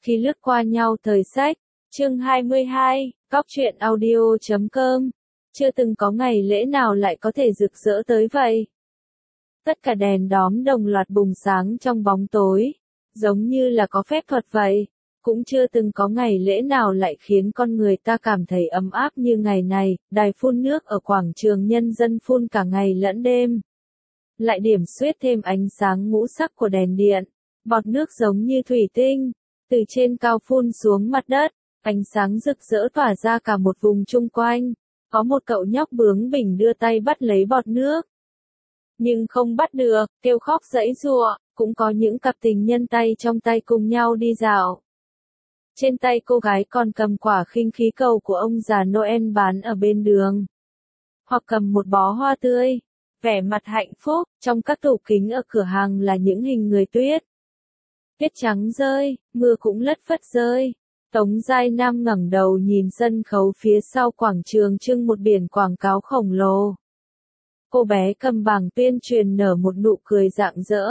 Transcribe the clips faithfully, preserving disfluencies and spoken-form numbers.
Khi lướt qua nhau thời sách, chương hai mươi hai, góc truyện audio chấm com, chưa từng có ngày lễ nào lại có thể rực rỡ tới vậy. Tất cả đèn đóm đồng loạt bùng sáng trong bóng tối, giống như là có phép thuật vậy. Cũng chưa từng có ngày lễ nào lại khiến con người ta cảm thấy ấm áp như ngày này, đài phun nước ở quảng trường nhân dân phun cả ngày lẫn đêm. Lại điểm xuyết thêm ánh sáng ngũ sắc của đèn điện, bọt nước giống như thủy tinh, từ trên cao phun xuống mặt đất, ánh sáng rực rỡ tỏa ra cả một vùng chung quanh. Có một cậu nhóc bướng bỉnh đưa tay bắt lấy bọt nước, nhưng không bắt được, kêu khóc giãy giụa. Cũng có những cặp tình nhân tay trong tay cùng nhau đi dạo. Trên tay cô gái còn cầm quả khinh khí cầu của ông già Noel bán ở bên đường, hoặc cầm một bó hoa tươi, vẻ mặt hạnh phúc. Trong các tủ kính ở cửa hàng là những hình người tuyết. Tuyết trắng rơi, mưa cũng lất phất rơi. Tống Giai Nam ngẩng đầu nhìn sân khấu phía sau quảng trường trưng một biển quảng cáo khổng lồ. Cô bé cầm bảng tuyên truyền nở một nụ cười rạng rỡ.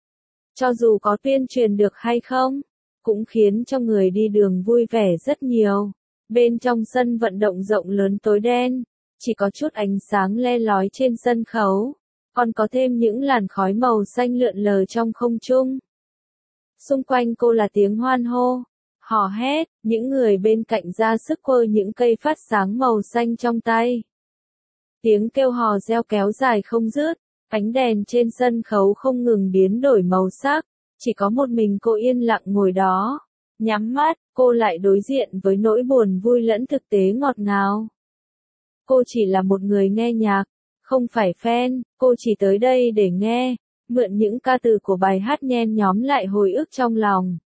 Cho dù có tuyên truyền được hay không, cũng khiến cho người đi đường vui vẻ rất nhiều. Bên trong sân vận động rộng lớn tối đen, chỉ có chút ánh sáng le lói trên sân khấu, còn có thêm những làn khói màu xanh lượn lờ trong không trung. Xung quanh cô là tiếng hoan hô, hò hét, những người bên cạnh ra sức quơ những cây phát sáng màu xanh trong tay. Tiếng kêu hò reo kéo dài không dứt, ánh đèn trên sân khấu không ngừng biến đổi màu sắc, chỉ có một mình cô yên lặng ngồi đó. Nhắm mắt, cô lại đối diện với nỗi buồn vui lẫn thực tế ngọt ngào. Cô chỉ là một người nghe nhạc, không phải fan, cô chỉ tới đây để nghe, mượn những ca từ của bài hát nhen nhóm lại hồi ức trong lòng.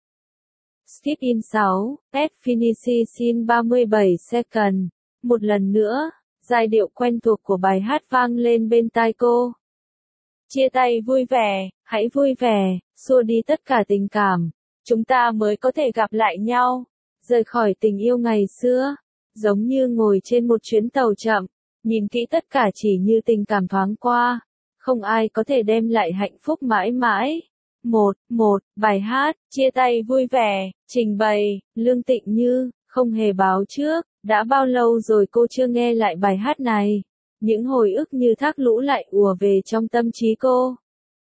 Step in sáu, Pet Finishing in ba mươi bảy second. Một lần nữa, giai điệu quen thuộc của bài hát vang lên bên tai cô. Chia tay vui vẻ, hãy vui vẻ, xua đi tất cả tình cảm, chúng ta mới có thể gặp lại nhau, rời khỏi tình yêu ngày xưa, giống như ngồi trên một chuyến tàu chậm, nhìn kỹ tất cả chỉ như tình cảm thoáng qua, không ai có thể đem lại hạnh phúc mãi mãi. Một, một, bài hát, chia tay vui vẻ, trình bày, Lương Tịnh Như, không hề báo trước, đã bao lâu rồi cô chưa nghe lại bài hát này. Những hồi ức như thác lũ lại ùa về trong tâm trí cô.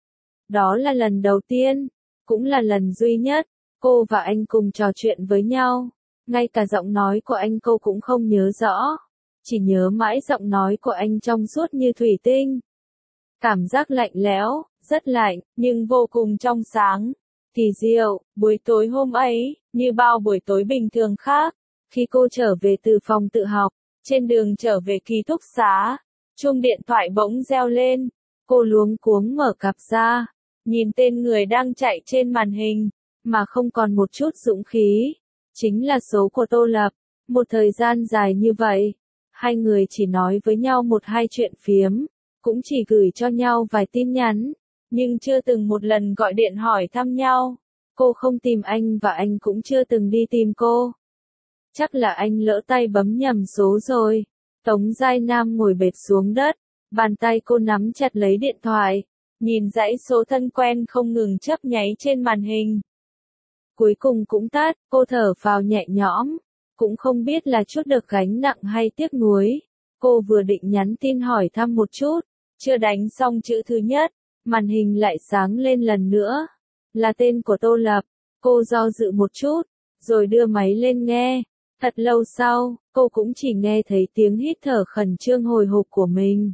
Đó là lần đầu tiên, cũng là lần duy nhất, cô và anh cùng trò chuyện với nhau. Ngay cả giọng nói của anh cô cũng không nhớ rõ, chỉ nhớ mãi giọng nói của anh trong suốt như thủy tinh. Cảm giác lạnh lẽo, rất lạnh, nhưng vô cùng trong sáng, kỳ diệu. Buổi tối hôm ấy, như bao buổi tối bình thường khác, khi cô trở về từ phòng tự học, trên đường trở về ký túc xá, chuông điện thoại bỗng reo lên, cô luống cuống mở cặp ra, nhìn tên người đang chạy trên màn hình, mà không còn một chút dũng khí. Chính là số của Tô Lập. Một thời gian dài như vậy, hai người chỉ nói với nhau một hai chuyện phiếm, cũng chỉ gửi cho nhau vài tin nhắn, nhưng chưa từng một lần gọi điện hỏi thăm nhau. Cô không tìm anh và anh cũng chưa từng đi tìm cô. Chắc là anh lỡ tay bấm nhầm số rồi. Tống Giai Nam ngồi bệt xuống đất, bàn tay cô nắm chặt lấy điện thoại, nhìn dãy số thân quen không ngừng chớp nháy trên màn hình. Cuối cùng cũng tắt, cô thở phào nhẹ nhõm, cũng không biết là chút được gánh nặng hay tiếc nuối. Cô vừa định nhắn tin hỏi thăm một chút, chưa đánh xong chữ thứ nhất, màn hình lại sáng lên lần nữa. Là tên của Tô Lập. Cô do dự một chút, rồi đưa máy lên nghe. Thật lâu sau, cô cũng chỉ nghe thấy tiếng hít thở khẩn trương hồi hộp của mình.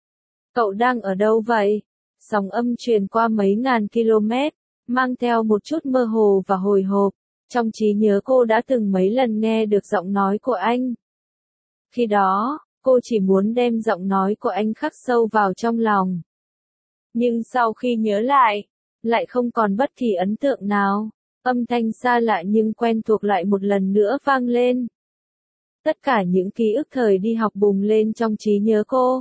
Cậu đang ở đâu vậy? Sóng âm truyền qua mấy ngàn km, mang theo một chút mơ hồ và hồi hộp. Trong trí nhớ cô đã từng mấy lần nghe được giọng nói của anh. Khi đó, cô chỉ muốn đem giọng nói của anh khắc sâu vào trong lòng. Nhưng sau khi nhớ lại, lại không còn bất kỳ ấn tượng nào. Âm thanh xa lạ nhưng quen thuộc lại một lần nữa vang lên. Tất cả những ký ức thời đi học bùng lên trong trí nhớ cô.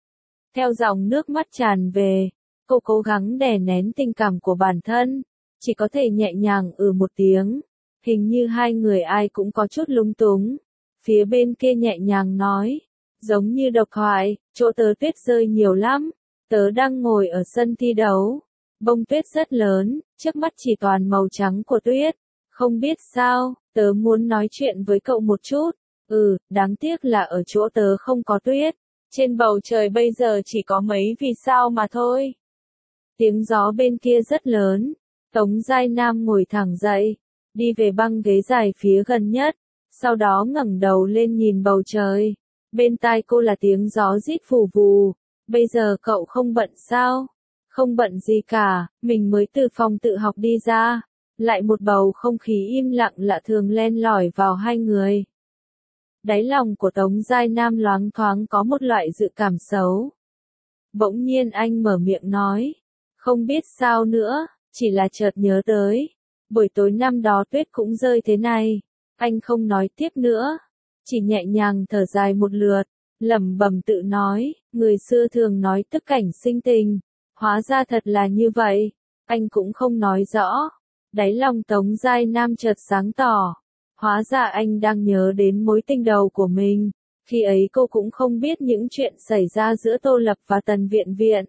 Theo dòng nước mắt tràn về, cô cố gắng đè nén tình cảm của bản thân, chỉ có thể nhẹ nhàng ừ một tiếng. Hình như hai người ai cũng có chút lúng túng. Phía bên kia nhẹ nhàng nói, giống như độc thoại, chỗ tớ tuyết rơi nhiều lắm, tớ đang ngồi ở sân thi đấu. Bông tuyết rất lớn, trước mắt chỉ toàn màu trắng của tuyết, Không biết sao, tớ muốn nói chuyện với cậu một chút. Ừ, đáng tiếc là ở chỗ tớ không có tuyết. Trên bầu trời bây giờ chỉ có mấy vì sao mà thôi. Tiếng gió bên kia rất lớn. Tống Giai Nam ngồi thẳng dậy, đi về băng ghế dài phía gần nhất, sau đó ngẩng đầu lên nhìn bầu trời. Bên tai cô là tiếng gió rít vù vù. Bây giờ cậu không bận sao? Không bận gì cả, mình mới từ phòng tự học đi ra. Lại một bầu không khí im lặng lạ thường len lỏi vào hai người. Đáy lòng của Tống Giai Nam loáng thoáng có một loại dự cảm xấu. Bỗng nhiên anh mở miệng nói. Không biết sao nữa, chỉ là chợt nhớ tới. Buổi tối năm đó tuyết cũng rơi thế này. Anh không nói tiếp nữa. Chỉ nhẹ nhàng thở dài một lượt. Lẩm bẩm tự nói, người xưa thường nói tức cảnh sinh tình. Hóa ra thật là như vậy. Anh cũng không nói rõ. Đáy lòng Tống Giai Nam chợt sáng tỏ. Hóa ra anh đang nhớ đến mối tình đầu của mình. Khi ấy cô cũng không biết những chuyện xảy ra giữa Tô Lập và Tần Viện Viện.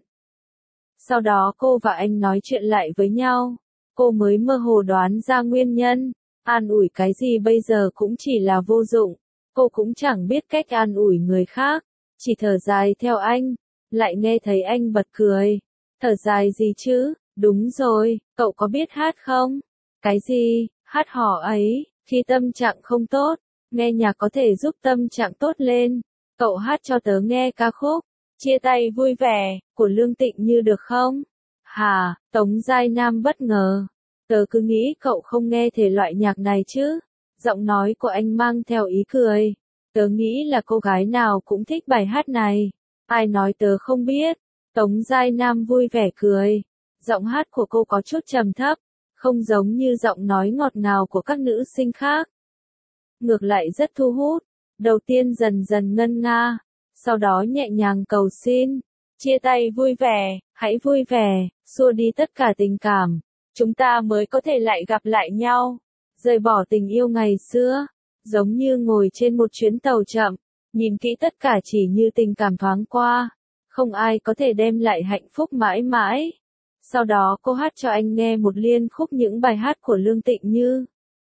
Sau đó cô và anh nói chuyện lại với nhau. Cô mới mơ hồ đoán ra nguyên nhân. An ủi cái gì bây giờ cũng chỉ là vô dụng. Cô cũng chẳng biết cách an ủi người khác. Chỉ thở dài theo anh. Lại nghe thấy anh bật cười. Thở dài gì chứ? Đúng rồi, cậu có biết hát không? Cái gì? Hát hò ấy, khi tâm trạng không tốt, nghe nhạc có thể giúp tâm trạng tốt lên. Cậu hát cho tớ nghe ca khúc Chia tay vui vẻ của Lương Tịnh Như được không? Hà, Tống Giai Nam bất ngờ. Tớ cứ nghĩ cậu không nghe thể loại nhạc này chứ. Giọng nói của anh mang theo ý cười. Tớ nghĩ là cô gái nào cũng thích bài hát này. Ai nói tớ không biết? Tống Giai Nam vui vẻ cười. Giọng hát của cô có chút trầm thấp, không giống như giọng nói ngọt ngào của các nữ sinh khác. Ngược lại rất thu hút. Đầu tiên dần dần ngân nga, sau đó nhẹ nhàng cầu xin. Chia tay vui vẻ, hãy vui vẻ, xua đi tất cả tình cảm. Chúng ta mới có thể lại gặp lại nhau. Rời bỏ tình yêu ngày xưa, giống như ngồi trên một chuyến tàu chậm, nhìn kỹ tất cả chỉ như tình cảm thoáng qua. Không ai có thể đem lại hạnh phúc mãi mãi. Sau đó cô hát cho anh nghe một liên khúc những bài hát của Lương Tịnh Như.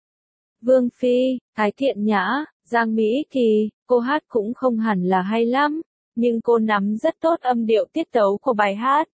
Vương Phi, Thái Thiện Nhã, Giang Mỹ Kỳ, cô hát cũng không hẳn là hay lắm, nhưng cô nắm rất tốt âm điệu tiết tấu của bài hát.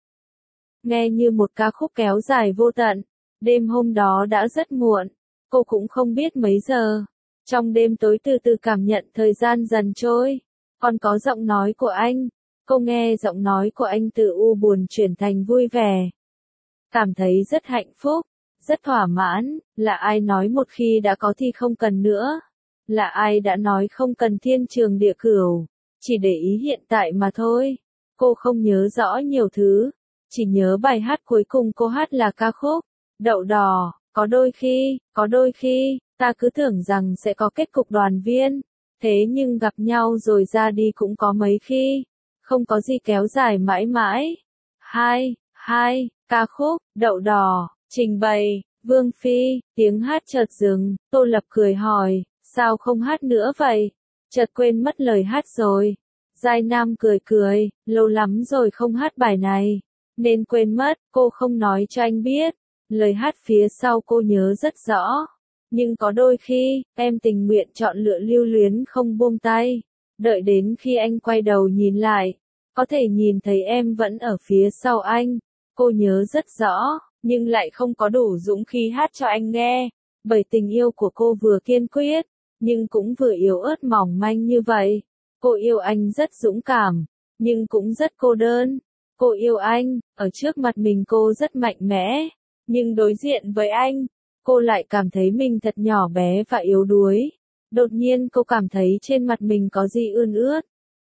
Nghe như một ca khúc kéo dài vô tận. Đêm hôm đó đã rất muộn, cô cũng không biết mấy giờ. Trong đêm tối từ từ cảm nhận thời gian dần trôi. Còn có giọng nói của anh. Cô nghe giọng nói của anh từ u buồn chuyển thành vui vẻ. Cảm thấy rất hạnh phúc, rất thỏa mãn. Là ai nói một khi đã có thì không cần nữa? Là ai đã nói không cần thiên trường địa cửu? Chỉ để ý hiện tại mà thôi. Cô không nhớ rõ nhiều thứ. Chỉ nhớ bài hát cuối cùng cô hát là ca khúc Đậu Đỏ. Có đôi khi, có đôi khi, ta cứ tưởng rằng sẽ có kết cục đoàn viên. Thế nhưng gặp nhau rồi ra đi cũng có mấy khi. Không có gì kéo dài mãi mãi. Hai, hai, ca khúc Đậu Đỏ, trình bày Vương Phi. Tiếng hát chợt dừng. Tô Lập cười hỏi, sao không hát nữa vậy? Chợt quên mất lời hát rồi. Giai Nam cười cười, lâu lắm rồi không hát bài này, nên quên mất. Cô không nói cho anh biết. Lời hát phía sau cô nhớ rất rõ. Nhưng có đôi khi, em tình nguyện chọn lựa lưu luyến không buông tay. Đợi đến khi anh quay đầu nhìn lại, có thể nhìn thấy em vẫn ở phía sau anh. Cô nhớ rất rõ, nhưng lại không có đủ dũng khí hát cho anh nghe. Bởi tình yêu của cô vừa kiên quyết, nhưng cũng vừa yếu ớt mỏng manh như vậy. Cô yêu anh rất dũng cảm, nhưng cũng rất cô đơn. Cô yêu anh, ở trước mặt mình cô rất mạnh mẽ. Nhưng đối diện với anh, cô lại cảm thấy mình thật nhỏ bé và yếu đuối. Đột nhiên cô cảm thấy trên mặt mình có gì ươn ướt.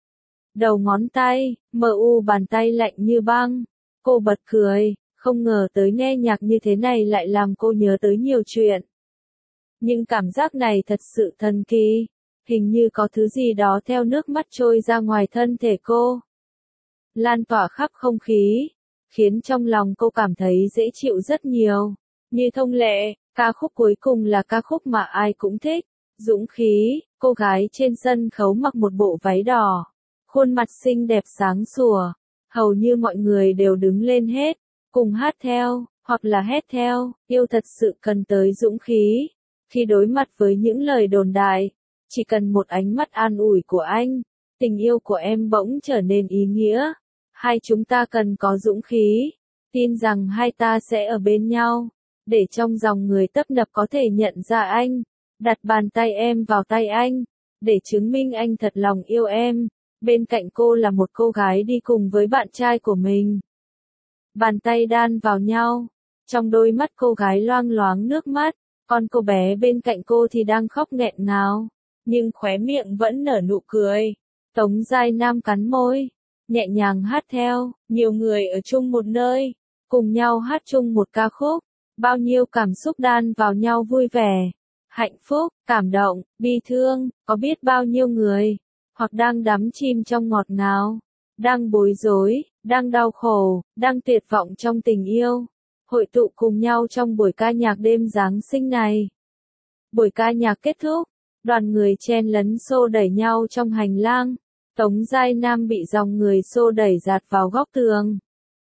Đầu ngón tay, mờ u bàn tay lạnh như băng. Cô bật cười, không ngờ tới nghe nhạc như thế này lại làm cô nhớ tới nhiều chuyện. Nhưng cảm giác này thật sự thần kỳ. Hình như có thứ gì đó theo nước mắt trôi ra ngoài thân thể cô. Lan tỏa khắp không khí, khiến trong lòng cô cảm thấy dễ chịu rất nhiều. Như thông lệ, ca khúc cuối cùng là ca khúc mà ai cũng thích. Dũng khí, cô gái trên sân khấu mặc một bộ váy đỏ. Khuôn mặt xinh đẹp sáng sủa. Hầu như mọi người đều đứng lên hết, cùng hát theo, hoặc là hét theo. Yêu thật sự cần tới dũng khí. Khi đối mặt với những lời đồn đại, chỉ cần một ánh mắt an ủi của anh, tình yêu của em bỗng trở nên ý nghĩa. Hai chúng ta cần có dũng khí, tin rằng hai ta sẽ ở bên nhau, để trong dòng người tấp nập có thể nhận ra anh, đặt bàn tay em vào tay anh, để chứng minh anh thật lòng yêu em. Bên cạnh cô là một cô gái đi cùng với bạn trai của mình. Bàn tay đan vào nhau, trong đôi mắt cô gái loang loáng nước mắt, còn cô bé bên cạnh cô thì đang khóc nghẹn ngào, nhưng khóe miệng vẫn nở nụ cười. Tống Giai Nam cắn môi, nhẹ nhàng hát theo, nhiều người ở chung một nơi, cùng nhau hát chung một ca khúc, bao nhiêu cảm xúc đan vào nhau vui vẻ, hạnh phúc, cảm động, bi thương, có biết bao nhiêu người, hoặc đang đắm chim trong ngọt ngào, đang bối rối, đang đau khổ, đang tuyệt vọng trong tình yêu, hội tụ cùng nhau trong buổi ca nhạc đêm Giáng sinh này. Buổi ca nhạc kết thúc, đoàn người chen lấn xô đẩy nhau trong hành lang. Tống Giai Nam bị dòng người xô đẩy dạt vào góc tường.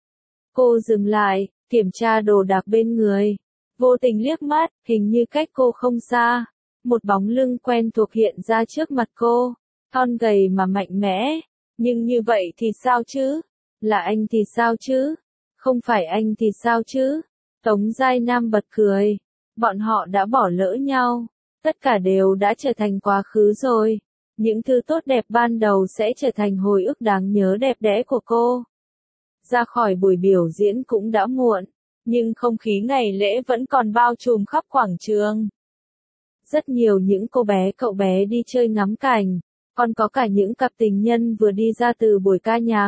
Cô dừng lại, kiểm tra đồ đạc bên người. Vô tình liếc mắt, hình như cách cô không xa. Một bóng lưng quen thuộc hiện ra trước mặt cô. Thon gầy mà mạnh mẽ. Nhưng như vậy thì sao chứ? Là anh thì sao chứ? Không phải anh thì sao chứ? Tống Giai Nam bật cười. Bọn họ đã bỏ lỡ nhau. Tất cả đều đã trở thành quá khứ rồi. Những thứ tốt đẹp ban đầu sẽ trở thành hồi ức đáng nhớ đẹp đẽ của cô. Ra khỏi buổi biểu diễn cũng đã muộn, nhưng không khí ngày lễ vẫn còn bao trùm khắp quảng trường. Rất nhiều những cô bé cậu bé đi chơi ngắm cảnh, còn có cả những cặp tình nhân vừa đi ra từ buổi ca nhạc.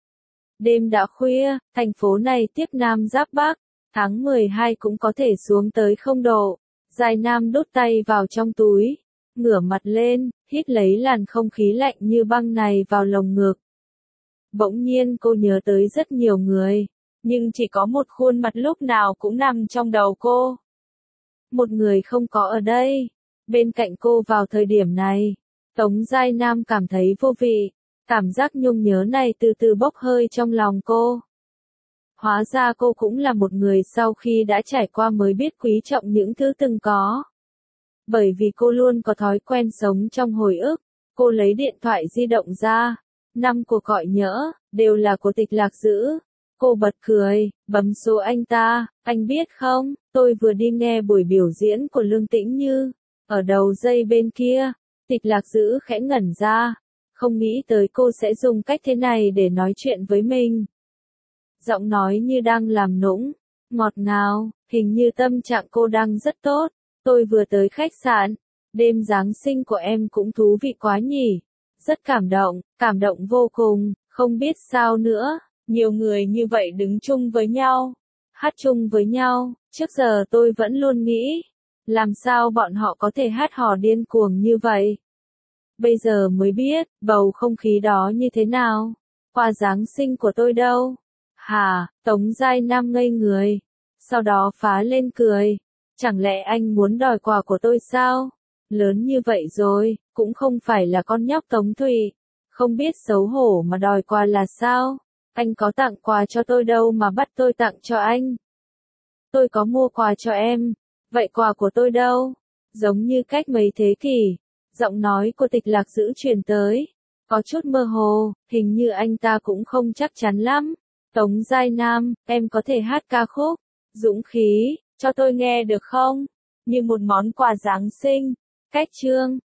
Đêm đã khuya, thành phố này tiếp Nam giáp Bắc, tháng mười hai cũng có thể xuống tới không độ. Giai Nam đút tay vào trong túi, ngửa mặt lên, hít lấy làn không khí lạnh như băng này vào lồng ngực. Bỗng nhiên cô nhớ tới rất nhiều người, nhưng chỉ có một khuôn mặt lúc nào cũng nằm trong đầu cô. Một người không có ở đây, bên cạnh cô vào thời điểm này. Tống Giai Nam cảm thấy vô vị, cảm giác nhung nhớ này từ từ bốc hơi trong lòng cô. Hóa ra cô cũng là một người sau khi đã trải qua mới biết quý trọng những thứ từng có. Bởi vì cô luôn có thói quen sống trong hồi ức, cô lấy điện thoại di động ra, năm cuộc gọi nhỡ, đều là của Tịch Lạc giữ. Cô bật cười, bấm số anh ta, anh biết không, tôi vừa đi nghe buổi biểu diễn của Lương Tĩnh Như, ở đầu dây bên kia. Tịch Lạc giữ khẽ ngẩn ra, không nghĩ tới cô sẽ dùng cách thế này để nói chuyện với mình. Giọng nói như đang làm nũng, ngọt ngào, hình như tâm trạng cô đang rất tốt. Tôi vừa tới khách sạn, đêm Giáng sinh của em cũng thú vị quá nhỉ. Rất cảm động, cảm động vô cùng, không biết sao nữa, nhiều người như vậy đứng chung với nhau, hát chung với nhau, trước giờ tôi vẫn luôn nghĩ, làm sao bọn họ có thể hát hò điên cuồng như vậy. Bây giờ mới biết, bầu không khí đó như thế nào. Quà Giáng sinh của tôi đâu? Hả, Tống Giai Nam ngây người, sau đó phá lên cười. Chẳng lẽ anh muốn đòi quà của tôi sao? Lớn như vậy rồi, cũng không phải là con nhóc Tống Thụy. Không biết xấu hổ mà đòi quà là sao? Anh có tặng quà cho tôi đâu mà bắt tôi tặng cho anh. Tôi có mua quà cho em. Vậy quà của tôi đâu? Giống như cách mấy thế kỷ. Giọng nói của Tịch Lạc giữ truyền tới. Có chút mơ hồ, hình như anh ta cũng không chắc chắn lắm. Tống Giai Nam, em có thể hát ca khúc Dũng khí cho tôi nghe được không? Như một món quà Giáng sinh. Cách chương